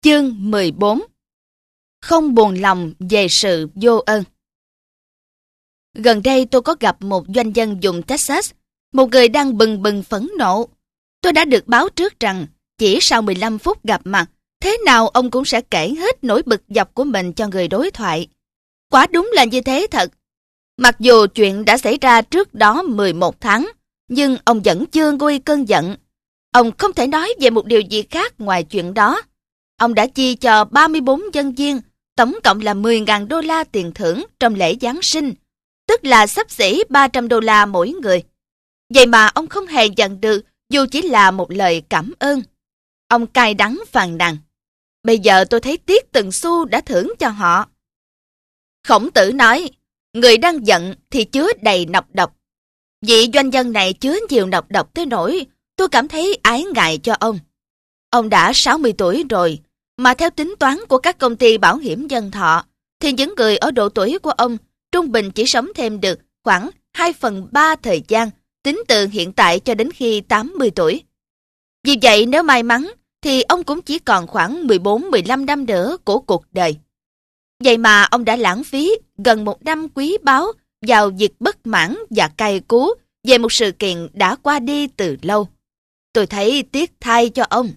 Chương 14. Không buồn lòng về sự vô ơn. Gần đây tôi có gặp một doanh nhân vùng Texas, một người đang bừng bừng phẫn nộ. Tôi đã được báo trước rằng chỉ sau 15 phút gặp mặt, thế nào ông cũng sẽ kể hết nỗi bực dọc của mình cho người đối thoại. Quả đúng là như thế thật. Mặc dù chuyện đã xảy ra trước đó 11 tháng, nhưng ông vẫn chưa nguôi cơn giận. Ông không thể nói về một điều gì khác ngoài chuyện đó. Ông đã chi cho 34 nhân viên, tổng cộng là 10.000 đô la tiền thưởng trong lễ Giáng sinh, tức là xấp xỉ 300 đô la mỗi người. Vậy mà ông không hề nhận được dù chỉ là một lời cảm ơn. Ông cay đắng phàn nàn. Bây giờ tôi thấy tiếc từng xu đã thưởng cho họ. Khổng Tử nói, người đang giận thì chứa đầy nọc độc. Vị doanh nhân này chứa nhiều nọc độc tới nỗi tôi cảm thấy ái ngại cho ông. Ông đã 60 tuổi rồi, mà theo tính toán của các công ty bảo hiểm nhân thọ, thì những người ở độ tuổi của ông trung bình chỉ sống thêm được khoảng 2/3 thời gian, tính từ hiện tại cho đến khi 80 tuổi. Vì vậy nếu may mắn, thì ông cũng chỉ còn khoảng 14-15 năm nữa của cuộc đời. Vậy mà ông đã lãng phí gần 1 năm quý báu vào việc bất mãn và cay cú về một sự kiện đã qua đi từ lâu. Tôi thấy tiếc thay cho ông.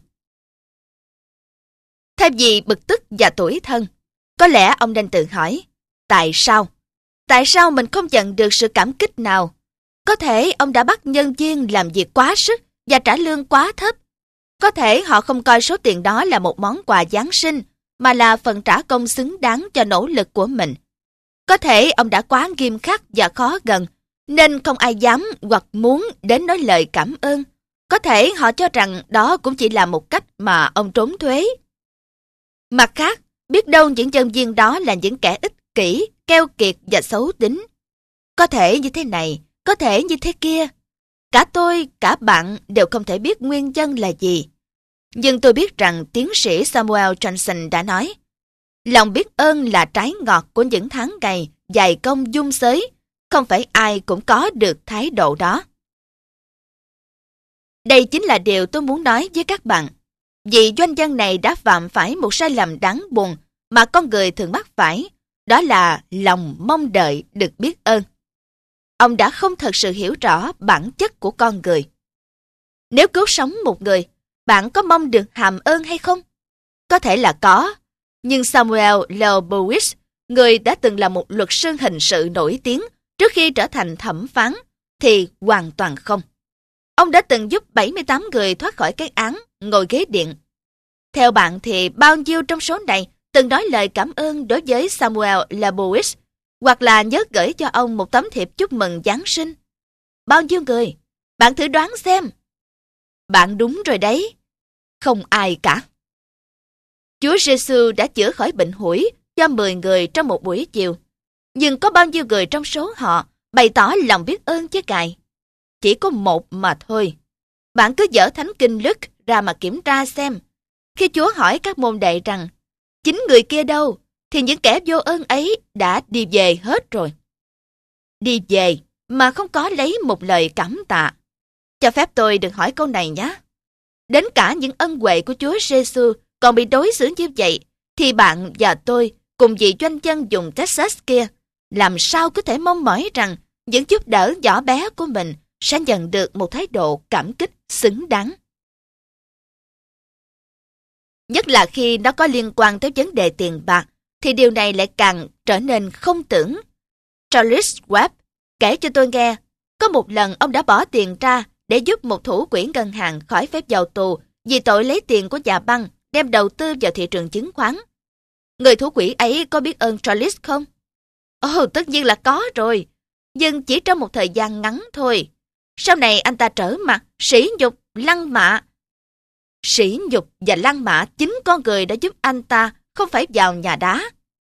Thay vì bực tức và tủi thân, có lẽ ông nên tự hỏi, tại sao? Tại sao mình không nhận được sự cảm kích nào? Có thể ông đã bắt nhân viên làm việc quá sức và trả lương quá thấp. Có thể họ không coi số tiền đó là một món quà Giáng sinh, mà là phần trả công xứng đáng cho nỗ lực của mình. Có thể ông đã quá nghiêm khắc và khó gần, nên không ai dám hoặc muốn đến nói lời cảm ơn. Có thể họ cho rằng đó cũng chỉ là một cách mà ông trốn thuế. Mặt khác, biết đâu những nhân viên đó là những kẻ ích kỷ, keo kiệt và xấu tính. Có thể như thế này, có thể như thế kia. Cả tôi, cả bạn đều không thể biết nguyên nhân là gì. Nhưng tôi biết rằng tiến sĩ Samuel Johnson đã nói, lòng biết ơn là trái ngọt của những tháng ngày dày công dung xới, không phải ai cũng có được thái độ đó. Đây chính là điều tôi muốn nói với các bạn. Vị doanh nhân này đã phạm phải một sai lầm đáng buồn mà con người thường mắc phải, đó là lòng mong đợi được biết ơn. Ông đã không thật sự hiểu rõ bản chất của con người. Nếu cứu sống một người, bạn có mong được hàm ơn hay không? Có thể là có, nhưng Samuel Leibowitz, người đã từng là một luật sư hình sự nổi tiếng trước khi trở thành thẩm phán, thì hoàn toàn không. Ông đã từng giúp 78 người thoát khỏi cái án ngồi ghế điện. Theo bạn thì bao nhiêu trong số này từng nói lời cảm ơn đối với Samuel Leibowitz, hoặc là nhớ gửi cho ông một tấm thiệp chúc mừng Giáng sinh? Bao nhiêu người? Bạn thử đoán xem. Bạn đúng rồi đấy. Không ai cả. Chúa Giêsu đã chữa khỏi bệnh hủi cho 10 người trong một buổi chiều. Nhưng có bao nhiêu người trong số họ bày tỏ lòng biết ơn chứ cài? Chỉ có một mà thôi. Bạn cứ dở Thánh Kinh Luc ra mà kiểm tra xem. Khi Chúa hỏi các môn đệ rằng, 9 người kia đâu, thì những kẻ vô ơn ấy đã đi về hết rồi. Đi về mà không có lấy một lời cảm tạ. Cho phép tôi được hỏi câu này nhé. Đến cả những ân huệ của Chúa Giêsu còn bị đối xử như vậy, thì bạn và tôi cùng vị doanh nhân vùng Texas kia làm sao có thể mong mỏi rằng những giúp đỡ nhỏ bé của mình sẽ nhận được một thái độ cảm kích xứng đáng. Nhất là khi nó có liên quan tới vấn đề tiền bạc, thì điều này lại càng trở nên không tưởng. Charles Webb kể cho tôi nghe, có một lần ông đã bỏ tiền ra để giúp một thủ quỹ ngân hàng khỏi phép vào tù vì tội lấy tiền của nhà băng đem đầu tư vào thị trường chứng khoán. Người thủ quỹ ấy có biết ơn Charles không? Ồ, tất nhiên là có rồi, nhưng chỉ trong một thời gian ngắn thôi. Sau này anh ta trở mặt, sỉ nhục, lăng mạ. Sỉ nhục và lăng mạ chính con người đã giúp anh ta không phải vào nhà đá.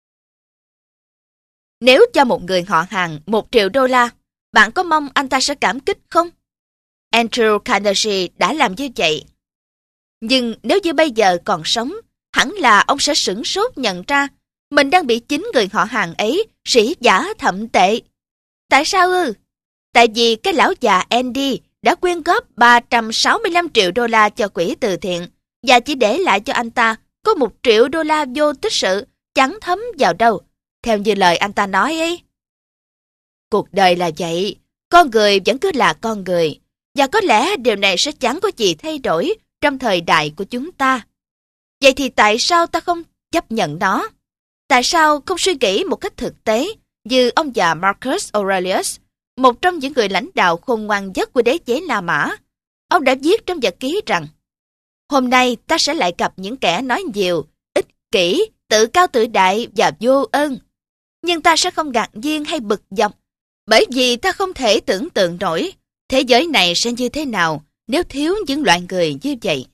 Nếu cho một người họ hàng 1 triệu đô la, bạn có mong anh ta sẽ cảm kích không? Andrew Carnegie đã làm như vậy. Nhưng nếu như bây giờ còn sống, hẳn là ông sẽ sửng sốt nhận ra mình đang bị chính người họ hàng ấy sỉ vả thậm tệ. Tại sao ư? Tại vì cái lão già Andy đã quyên góp 365 triệu đô la cho quỹ từ thiện và chỉ để lại cho anh ta có $1 triệu vô tích sự, chẳng thấm vào đâu, theo như lời anh ta nói ấy. Cuộc đời là vậy, con người vẫn cứ là con người, và có lẽ điều này sẽ chẳng có gì thay đổi trong thời đại của chúng ta. Vậy thì tại sao ta không chấp nhận nó? Tại sao không suy nghĩ một cách thực tế như ông già Marcus Aurelius, một trong những người lãnh đạo khôn ngoan nhất của đế chế La Mã? Ông đã viết trong nhật ký rằng, hôm nay ta sẽ lại gặp những kẻ nói nhiều, ích kỷ, tự cao tự đại và vô ơn. Nhưng ta sẽ không ngạc nhiên hay bực dọc, bởi vì ta không thể tưởng tượng nổi thế giới này sẽ như thế nào nếu thiếu những loại người như vậy.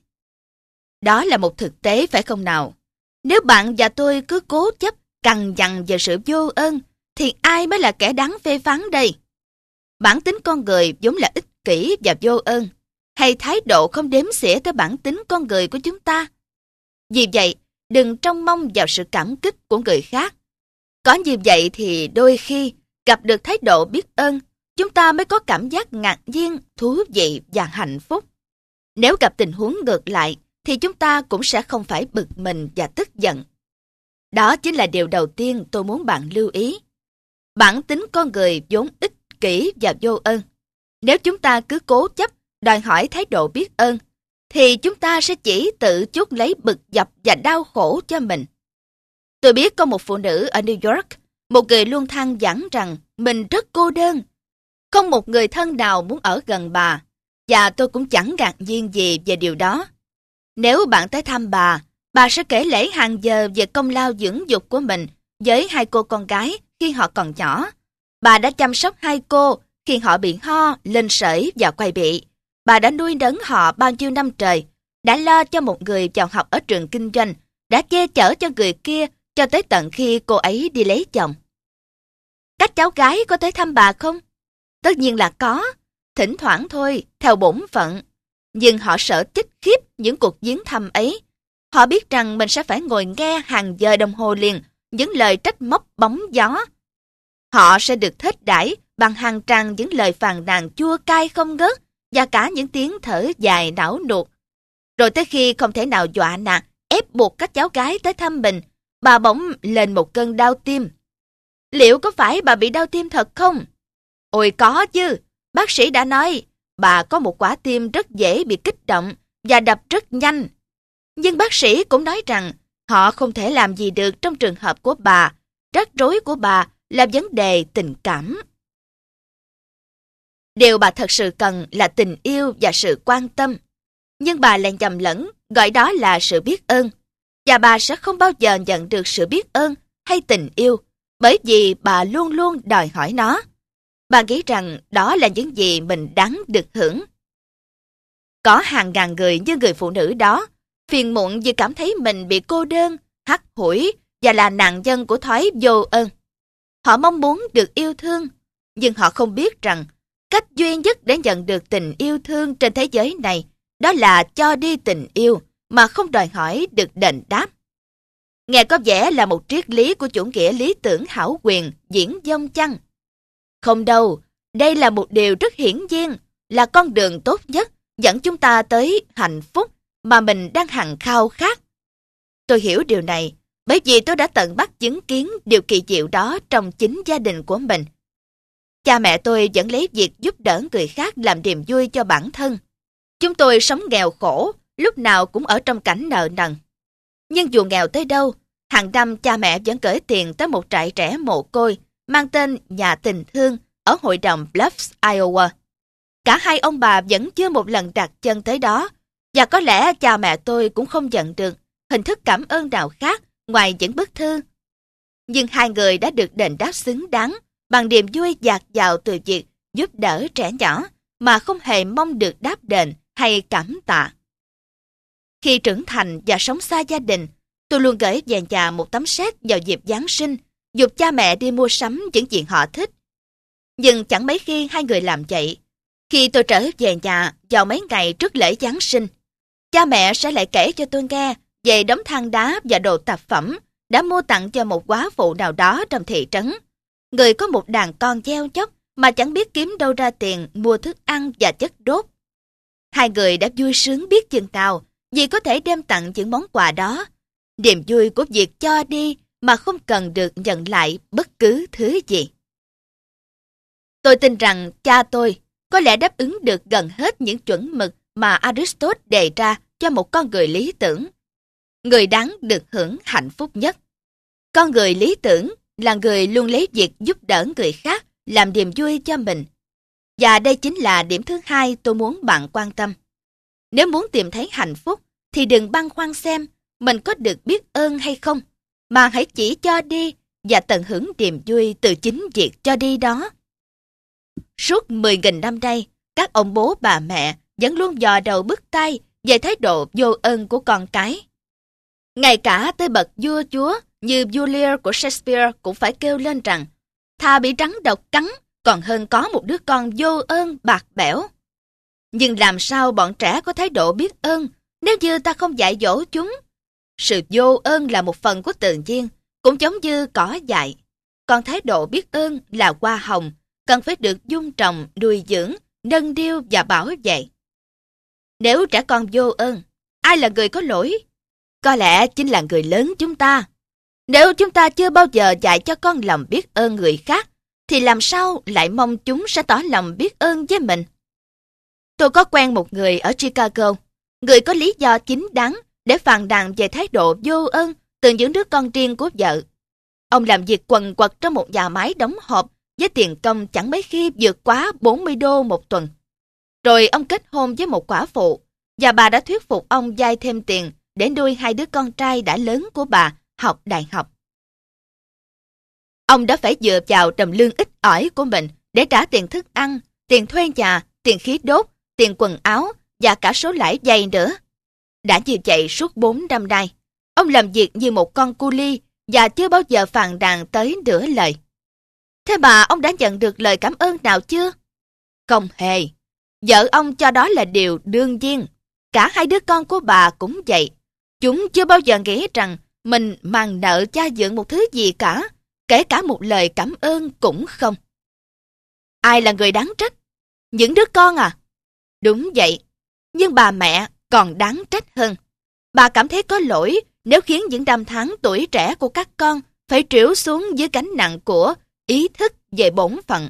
Đó là một thực tế phải không nào? Nếu bạn và tôi cứ cố chấp cằn nhằn về sự vô ơn, thì ai mới là kẻ đáng phê phán đây? Bản tính con người vốn là ích kỷ và vô ơn, hay thái độ không đếm xỉa tới bản tính con người của chúng ta? Vì vậy, đừng trông mong vào sự cảm kích của người khác. Có như vậy thì đôi khi gặp được thái độ biết ơn, chúng ta mới có cảm giác ngạc nhiên, thú vị và hạnh phúc. Nếu gặp tình huống ngược lại, thì chúng ta cũng sẽ không phải bực mình và tức giận. Đó chính là điều đầu tiên tôi muốn bạn lưu ý. Bản tính con người vốn ích kỷ và vô ơn. Nếu chúng ta cứ cố chấp đòi hỏi thái độ biết ơn, thì chúng ta sẽ chỉ tự chuốc lấy bực dọc và đau khổ cho mình. Tôi biết có một phụ nữ ở New York, một người luôn than vãn rằng mình rất cô đơn. Không một người thân nào muốn ở gần bà, và tôi cũng chẳng ngạc nhiên gì về điều đó. Nếu bạn tới thăm bà sẽ kể lể hàng giờ về công lao dưỡng dục của mình với hai cô con gái khi họ còn nhỏ. Bà đã chăm sóc hai cô khi họ bị ho, lên sởi và quai bị. Bà đã nuôi nấng họ bao nhiêu năm trời, đã lo cho một người vào học ở trường kinh doanh, đã che chở cho người kia cho tới tận khi cô ấy đi lấy chồng. Các cháu gái có tới thăm bà không? Tất nhiên là có, thỉnh thoảng thôi, theo bổn phận. Nhưng họ sợ chết khiếp những cuộc viếng thăm ấy. Họ biết rằng mình sẽ phải ngồi nghe hàng giờ đồng hồ liền những lời trách móc bóng gió. Họ sẽ được thết đãi bằng hàng tràng những lời phàn nàn chua cay không ngớt và cả những tiếng thở dài não nuột. Rồi tới khi không thể nào dọa nạt, ép buộc các cháu gái tới thăm mình, bà bỗng lên một cơn đau tim. Liệu có phải bà bị đau tim thật không? Ôi có chứ, bác sĩ đã nói, bà có một quả tim rất dễ bị kích động và đập rất nhanh. Nhưng bác sĩ cũng nói rằng họ không thể làm gì được trong trường hợp của bà. Rắc rối của bà là vấn đề tình cảm. Điều bà thật sự cần là tình yêu và sự quan tâm. Nhưng bà lại nhầm lẫn gọi đó là sự biết ơn. Và bà sẽ không bao giờ nhận được sự biết ơn hay tình yêu, bởi vì bà luôn luôn đòi hỏi nó. Bà nghĩ rằng đó là những gì mình đáng được hưởng. Có hàng ngàn người như người phụ nữ đó, phiền muộn vì cảm thấy mình bị cô đơn, hắt hủi và là nạn nhân của thói vô ơn. Họ mong muốn được yêu thương, nhưng họ không biết rằng cách duy nhất để nhận được tình yêu thương trên thế giới này đó là cho đi tình yêu mà không đòi hỏi được đền đáp. Nghe có vẻ là một triết lý của chủ nghĩa lý tưởng hão quyền diễn dông chăng? Không đâu, đây là một điều rất hiển nhiên, là con đường tốt nhất dẫn chúng ta tới hạnh phúc mà mình đang hằng khao khát. Tôi hiểu điều này, bởi vì tôi đã tận mắt chứng kiến điều kỳ diệu đó trong chính gia đình của mình. Cha mẹ tôi vẫn lấy việc giúp đỡ người khác làm niềm vui cho bản thân. Chúng tôi sống nghèo khổ, lúc nào cũng ở trong cảnh nợ nần. Nhưng dù nghèo tới đâu, hàng năm cha mẹ vẫn gửi tiền tới một trại trẻ mồ côi mang tên Nhà Tình Thương ở hội đồng Bluffs, Iowa. Cả hai ông bà vẫn chưa một lần đặt chân tới đó, và có lẽ cha mẹ tôi cũng không nhận được hình thức cảm ơn nào khác ngoài những bức thư. Nhưng hai người đã được đền đáp xứng đáng bằng niềm vui dạt dào từ việc giúp đỡ trẻ nhỏ mà không hề mong được đáp đền hay cảm tạ. Khi trưởng thành và sống xa gia đình, tôi luôn gửi về nhà một tấm séc vào dịp Giáng sinh, giục cha mẹ đi mua sắm những chuyện họ thích. Nhưng chẳng mấy khi hai người làm vậy. Khi tôi trở về nhà vào mấy ngày trước lễ Giáng sinh, cha mẹ sẽ lại kể cho tôi nghe về đống than đá và đồ tạp phẩm đã mua tặng cho một góa phụ nào đó trong thị trấn. Người có một đàn con gieo chóc mà chẳng biết kiếm đâu ra tiền mua thức ăn và chất đốt. Hai người đã vui sướng biết chừng nào vì có thể đem tặng những món quà đó. niềm vui của việc cho đi mà không cần được nhận lại bất cứ thứ gì. Tôi tin rằng cha tôi có lẽ đáp ứng được gần hết những chuẩn mực mà Aristotle đề ra cho một con người lý tưởng. Người đáng được hưởng hạnh phúc nhất. Con người lý tưởng là người luôn lấy việc giúp đỡ người khác làm niềm vui cho mình. Và đây chính là điểm thứ hai tôi muốn bạn quan tâm. Nếu muốn tìm thấy hạnh phúc thì đừng băn khoăn xem mình có được biết ơn hay không, mà hãy chỉ cho đi và tận hưởng niềm vui từ chính việc cho đi đó. Suốt 10.000 năm nay, các ông bố bà mẹ vẫn luôn dò đầu bứt tai về thái độ vô ơn của con cái. Ngay cả tới bậc vua chúa như vua Lear của Shakespeare cũng phải kêu lên rằng thà bị rắn độc cắn còn hơn có một đứa con vô ơn bạc bẽo. Nhưng làm sao bọn trẻ có thái độ biết ơn nếu như ta không dạy dỗ chúng? Sự vô ơn là một phần của tự nhiên, cũng giống như cỏ dại. Còn thái độ biết ơn là hoa hồng, cần phải được dung trồng, nuôi dưỡng, nâng niu và bảo vệ. Nếu trẻ con vô ơn, ai là người có lỗi? Có lẽ chính là người lớn chúng ta. Nếu chúng ta chưa bao giờ dạy cho con lòng biết ơn người khác, thì làm sao lại mong chúng sẽ tỏ lòng biết ơn với mình? Tôi có quen một người ở Chicago, người có lý do chính đáng để phàn nàn về thái độ vô ơn từ những đứa con riêng của vợ. Ông làm việc quần quật trong một nhà máy đóng hộp với tiền công chẳng mấy khi vượt quá 40 đô một tuần. Rồi ông kết hôn với một quả phụ, và bà đã thuyết phục ông vay thêm tiền để nuôi hai đứa con trai đã lớn của bà học đại học. Ông đã phải dựa vào đồng lương ít ỏi của mình để trả tiền thức ăn, tiền thuê nhà, tiền khí đốt, tiền quần áo và cả số lãi vay nữa. Đã như vậy suốt 4 năm nay, ông làm việc như một con cu li và chưa bao giờ phàn nàn tới nửa lời. Thế mà ông đã nhận được lời cảm ơn nào chưa? Không hề. Vợ ông cho đó là điều đương nhiên. Cả hai đứa con của bà cũng vậy. Chúng chưa bao giờ nghĩ rằng mình mang nợ cha dưỡng một thứ gì cả, kể cả một lời cảm ơn cũng không. Ai là người đáng trách? Những đứa con à? Đúng vậy. Nhưng bà mẹ còn đáng trách hơn. Bà cảm thấy có lỗi nếu khiến những năm tháng tuổi trẻ của các con phải trĩu xuống dưới gánh nặng của ý thức về bổn phận.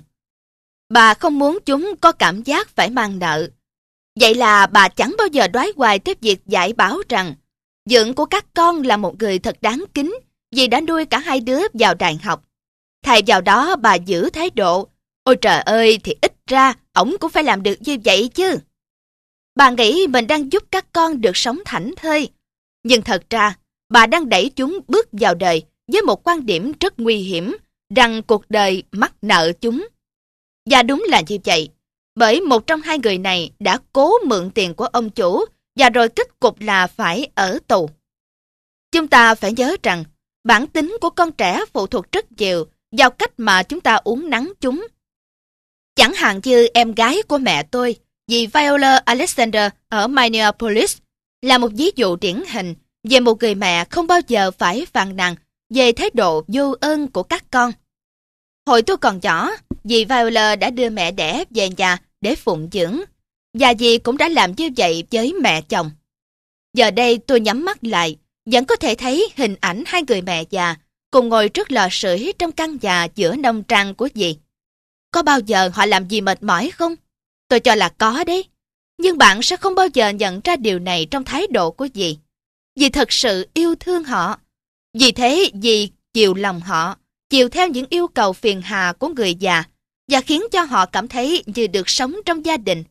Bà không muốn chúng có cảm giác phải mang nợ. Vậy là bà chẳng bao giờ đoái hoài tới việc dạy bảo rằng vợ của các con là một người thật đáng kính vì đã nuôi cả hai đứa vào đại học. Thay vào đó bà giữ thái độ, ôi trời ơi thì ít ra ổng cũng phải làm được như vậy chứ. Bà nghĩ mình đang giúp các con được sống thảnh thơi. Nhưng thật ra, bà đang đẩy chúng bước vào đời với một quan điểm rất nguy hiểm rằng cuộc đời mắc nợ chúng. Và đúng là như vậy, bởi một trong hai người này đã cố mượn tiền của ông chủ và rồi kết cục là phải ở tù. Chúng ta phải nhớ rằng bản tính của con trẻ phụ thuộc rất nhiều vào cách mà chúng ta uốn nắn chúng. Chẳng hạn như em gái của mẹ tôi, dì Viola Alexander ở Minneapolis, là một ví dụ điển hình về một người mẹ không bao giờ phải phàn nàn về thái độ vô ơn của các con. Hồi tôi còn nhỏ, dì Viola đã đưa mẹ đẻ về nhà để phụng dưỡng, và dì cũng đã làm như vậy với mẹ chồng. Giờ đây tôi nhắm mắt lại, vẫn có thể thấy hình ảnh hai người mẹ già cùng ngồi trước lò sưởi trong căn nhà giữa nông trang của dì. Có bao giờ họ làm gì mệt mỏi không? Tôi cho là có đấy. Nhưng bạn sẽ không bao giờ nhận ra điều này trong thái độ của dì. Dì thật sự yêu thương họ. Vì thế dì chiều lòng họ, chiều theo những yêu cầu phiền hà của người già và khiến cho họ cảm thấy như được sống trong gia đình.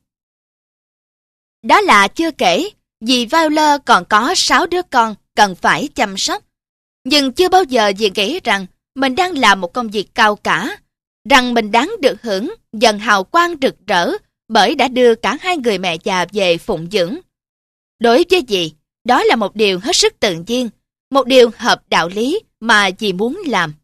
Đó là chưa kể, dì Viola còn có 6 đứa con cần phải chăm sóc. Nhưng chưa bao giờ dì nghĩ rằng mình đang làm một công việc cao cả, rằng mình đáng được hưởng dần hào quang rực rỡ bởi đã đưa cả hai người mẹ già về phụng dưỡng. Đối với dì, đó là một điều hết sức tự nhiên, một điều hợp đạo lý mà dì muốn làm.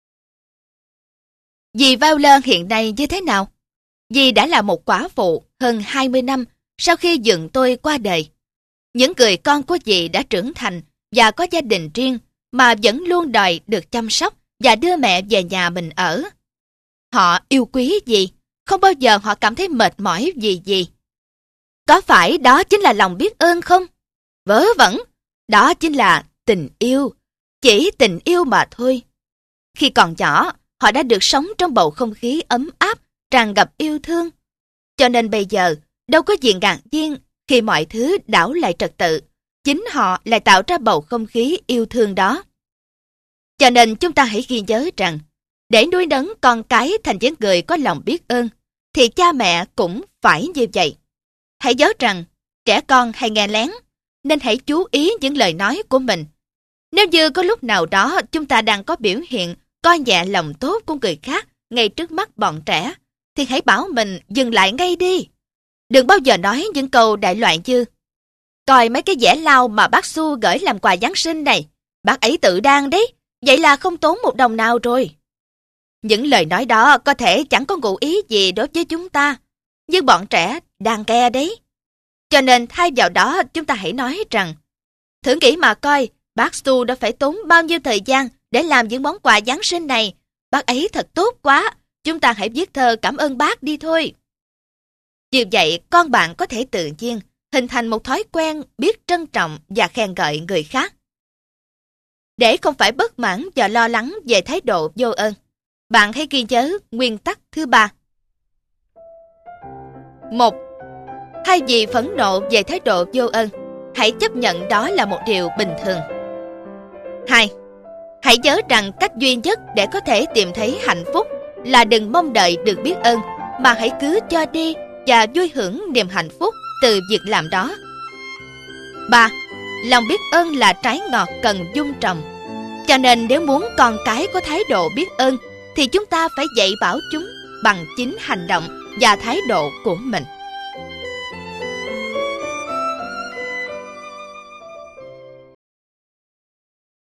Dì Viola hiện nay như thế nào? Dì đã là một quả phụ hơn 20 năm sau khi dượng tôi qua đời. Những người con của dì đã trưởng thành và có gia đình riêng mà vẫn luôn đòi được chăm sóc và đưa mẹ về nhà mình ở. Họ yêu quý dì, không bao giờ họ cảm thấy mệt mỏi vì dì. Có phải đó chính là lòng biết ơn không? Vớ vẩn, đó chính là tình yêu, chỉ tình yêu mà thôi. Khi còn nhỏ, họ đã được sống trong bầu không khí ấm áp, tràn ngập yêu thương. Cho nên bây giờ, đâu có gì ngạc nhiên khi mọi thứ đảo lại trật tự. Chính họ lại tạo ra bầu không khí yêu thương đó. Cho nên chúng ta hãy ghi nhớ rằng, để nuôi nấng con cái thành những người có lòng biết ơn, thì cha mẹ cũng phải như vậy. Hãy nhớ rằng, trẻ con hay nghe lén, nên hãy chú ý những lời nói của mình. Nếu như có lúc nào đó chúng ta đang có biểu hiện coi nhẹ lòng tốt của người khác ngay trước mắt bọn trẻ, thì hãy bảo mình dừng lại ngay đi. Đừng bao giờ nói những câu đại loại như: coi mấy cái dẻ lau mà bác Xu gửi làm quà Giáng sinh này, bác ấy tự đan đấy, vậy là không tốn một đồng nào rồi. Những lời nói đó có thể chẳng có ngụ ý gì đối với chúng ta, nhưng bọn trẻ đang nghe đấy. Cho nên thay vào đó chúng ta hãy nói rằng: thử nghĩ mà coi, bác Xu đã phải tốn bao nhiêu thời gian để làm những món quà Giáng sinh này. Bác ấy thật tốt quá, chúng ta hãy viết thơ cảm ơn bác đi thôi. Như vậy, con bạn có thể tự nhiên hình thành một thói quen biết trân trọng và khen ngợi người khác. Để không phải bất mãn và lo lắng về thái độ vô ơn, bạn hãy ghi nhớ nguyên tắc thứ 3. 1. Thay vì phẫn nộ về thái độ vô ơn, hãy chấp nhận đó là một điều bình thường. 2. Hãy nhớ rằng cách duy nhất để có thể tìm thấy hạnh phúc là đừng mong đợi được biết ơn, mà hãy cứ cho đi và vui hưởng niềm hạnh phúc từ việc làm đó. 3. Lòng biết ơn là trái ngọt cần dung trồng. Cho nên nếu muốn con cái có thái độ biết ơn, thì chúng ta phải dạy bảo chúng bằng chính hành động và thái độ của mình.